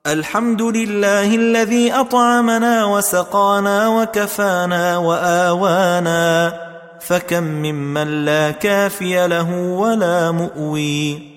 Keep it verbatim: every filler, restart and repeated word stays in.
الحمد لله الذي أطعمنا وسقانا وكفانا وآوانا، فكم ممن لا كافي له ولا مؤوي.